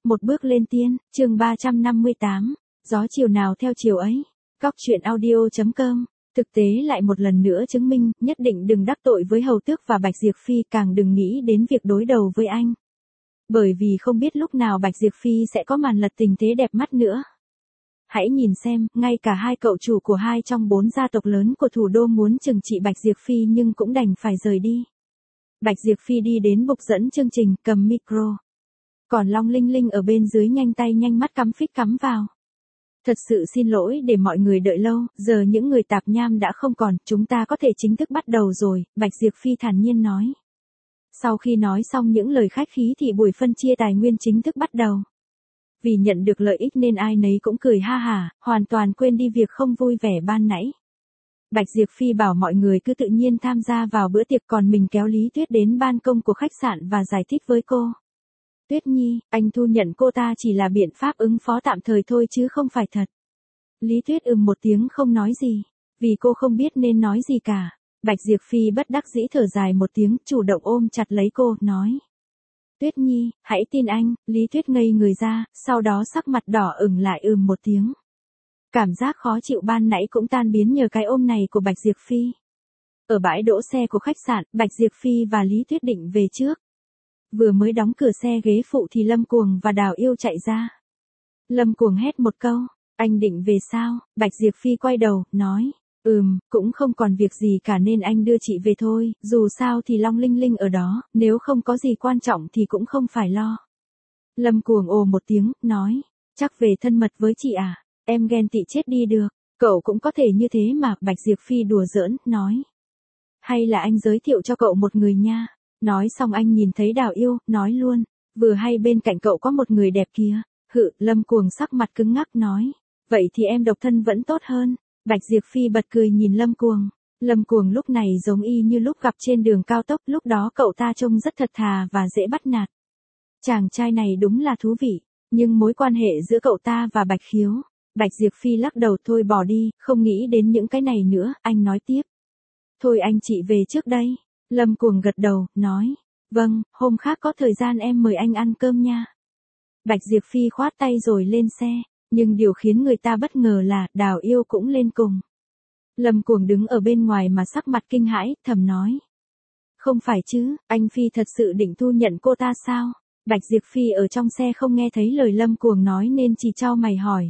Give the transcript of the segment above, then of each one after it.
Một bước lên tiên, chương 358, gió chiều nào theo chiều ấy. Cóc truyện audio.com. Thực tế lại một lần nữa chứng minh, nhất định đừng đắc tội với Hầu Tước và Bạch Diệp Phi, càng đừng nghĩ đến việc đối đầu với anh. Bởi vì không biết lúc nào Bạch Diệp Phi sẽ có màn lật tình thế đẹp mắt nữa. Hãy nhìn xem, ngay cả hai cậu chủ của hai trong 4 gia tộc lớn của thủ đô muốn trừng trị Bạch Diệp Phi nhưng cũng đành phải rời đi. Bạch Diệp Phi đi đến bục dẫn chương trình, cầm micro. Còn Long Linh Linh ở bên dưới nhanh tay nhanh mắt cắm phích cắm vào. Thật sự xin lỗi để mọi người đợi lâu, giờ những người tạp nham đã không còn, chúng ta có thể chính thức bắt đầu rồi, Bạch Diệp Phi thản nhiên nói. Sau khi nói xong những lời khách khí thì buổi phân chia tài nguyên chính thức bắt đầu. Vì nhận được lợi ích nên ai nấy cũng cười ha hả, hoàn toàn quên đi việc không vui vẻ ban nãy. Bạch Diệp Phi bảo mọi người cứ tự nhiên tham gia vào bữa tiệc, còn mình kéo Lý Tuyết đến ban công của khách sạn và giải thích với cô. Tuyết Nhi, anh thu nhận cô ta chỉ là biện pháp ứng phó tạm thời thôi chứ không phải thật. Lý Tuyết một tiếng không nói gì, vì cô không biết nên nói gì cả. Bạch Diệp Phi bất đắc dĩ thở dài một tiếng, chủ động ôm chặt lấy cô, nói. Tuyết Nhi, hãy tin anh. Lý Tuyết ngây người ra, sau đó sắc mặt đỏ ửng lại một tiếng. Cảm giác khó chịu ban nãy cũng tan biến nhờ cái ôm này của Bạch Diệp Phi. Ở bãi đỗ xe của khách sạn, Bạch Diệp Phi và Lý Tuyết định về trước. Vừa mới đóng cửa xe ghế phụ thì Lâm Cuồng và Đào Yêu chạy ra. Lâm Cuồng hét một câu, anh định về sao? Bạch Diệp Phi quay đầu, nói, cũng không còn việc gì cả nên anh đưa chị về thôi, dù sao thì Long Linh Linh ở đó, nếu không có gì quan trọng thì cũng không phải lo. Lâm Cuồng ồ một tiếng, nói, chắc về thân mật với chị à, em ghen tị chết đi được, cậu cũng có thể như thế mà. Bạch Diệp Phi đùa giỡn, nói, hay là anh giới thiệu cho cậu một người nha. Nói xong anh nhìn thấy Đào Yêu, nói luôn, vừa hay bên cạnh cậu có một người đẹp kia. Lâm Cuồng sắc mặt cứng ngắc nói, vậy thì em độc thân vẫn tốt hơn. Bạch Diệp Phi bật cười nhìn Lâm Cuồng. Lâm Cuồng lúc này giống y như lúc gặp trên đường cao tốc, lúc đó cậu ta trông rất thật thà và dễ bắt nạt. Chàng trai này đúng là thú vị, nhưng mối quan hệ giữa cậu ta và Bạch Khiếu. Bạch Diệp Phi lắc đầu, thôi bỏ đi, không nghĩ đến những cái này nữa. Anh nói tiếp, thôi anh chị về trước đây. Lâm Cuồng gật đầu, nói, vâng, hôm khác có thời gian em mời anh ăn cơm nha. Bạch Diệp Phi khoát tay rồi lên xe, nhưng điều khiến người ta bất ngờ là Đào Yêu cũng lên cùng. Lâm Cuồng đứng ở bên ngoài mà sắc mặt kinh hãi, thầm nói, không phải chứ, anh Phi thật sự định thu nhận cô ta sao? Bạch Diệp Phi ở trong xe không nghe thấy lời Lâm Cuồng nói nên chỉ chau mày hỏi,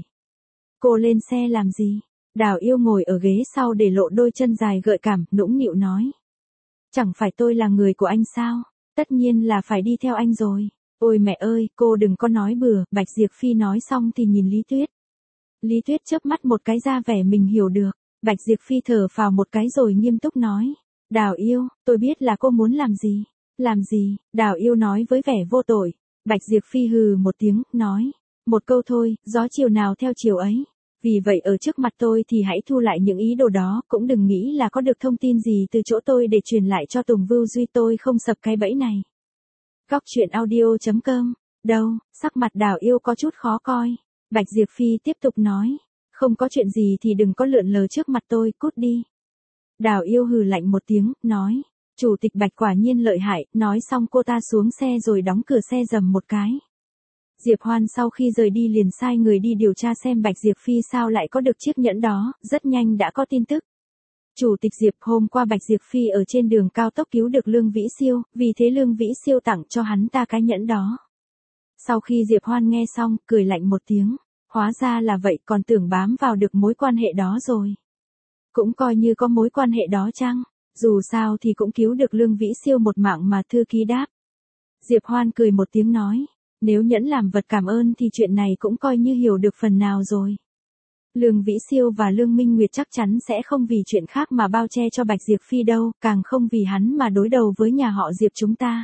cô lên xe làm gì? Đào Yêu ngồi ở ghế sau để lộ đôi chân dài gợi cảm, nũng nịu nói, chẳng phải tôi là người của anh sao? Tất nhiên là phải đi theo anh rồi. Ôi mẹ ơi, cô đừng có nói bừa. Bạch Diệp Phi nói xong thì nhìn Lý Tuyết. Lý Tuyết chớp mắt một cái ra vẻ mình hiểu được. Bạch Diệp Phi thở phào một cái rồi nghiêm túc nói, Đào Yêu, tôi biết là cô muốn làm gì. Làm gì? Đào Yêu nói với vẻ vô tội. Bạch Diệp Phi hừ một tiếng, nói, một câu thôi, gió chiều nào theo chiều ấy. Vì vậy ở trước mặt tôi thì hãy thu lại những ý đồ đó, cũng đừng nghĩ là có được thông tin gì từ chỗ tôi để truyền lại cho Tùng Vưu Duy, tôi không sập cái bẫy này. Cóc truyện audio.com. Đâu, sắc mặt Đào Yêu có chút khó coi. Bạch Diệp Phi tiếp tục nói, không có chuyện gì thì đừng có lượn lờ trước mặt tôi, cút đi. Đào Yêu hừ lạnh một tiếng, nói, chủ tịch Bạch quả nhiên lợi hại. Nói xong cô ta xuống xe rồi đóng cửa xe rầm một cái. Diệp Hoan sau khi rời đi liền sai người đi điều tra xem Bạch Diệp Phi sao lại có được chiếc nhẫn đó, rất nhanh đã có tin tức. Chủ tịch Diệp, hôm qua Bạch Diệp Phi ở trên đường cao tốc cứu được Lương Vĩ Siêu, vì thế Lương Vĩ Siêu tặng cho hắn ta cái nhẫn đó. Sau khi Diệp Hoan nghe xong, cười lạnh một tiếng, hóa ra là vậy, còn tưởng bám vào được mối quan hệ đó rồi. Cũng coi như có mối quan hệ đó chăng, dù sao thì cũng cứu được Lương Vĩ Siêu một mạng mà. Thư ký đáp. Diệp Hoan cười một tiếng nói, nếu nhẫn làm vật cảm ơn thì chuyện này cũng coi như hiểu được phần nào rồi. Lương Vĩ Siêu và Lương Minh Nguyệt chắc chắn sẽ không vì chuyện khác mà bao che cho Bạch Diệp Phi đâu, càng không vì hắn mà đối đầu với nhà họ Diệp chúng ta.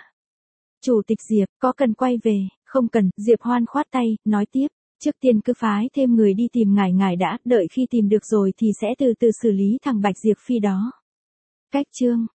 Chủ tịch Diệp, có cần quay về? Không cần. Diệp Hoan khoát tay, nói tiếp, trước tiên cứ phái thêm người đi tìm ngài đã, đợi khi tìm được rồi thì sẽ từ từ xử lý thằng Bạch Diệp Phi đó. Cách chương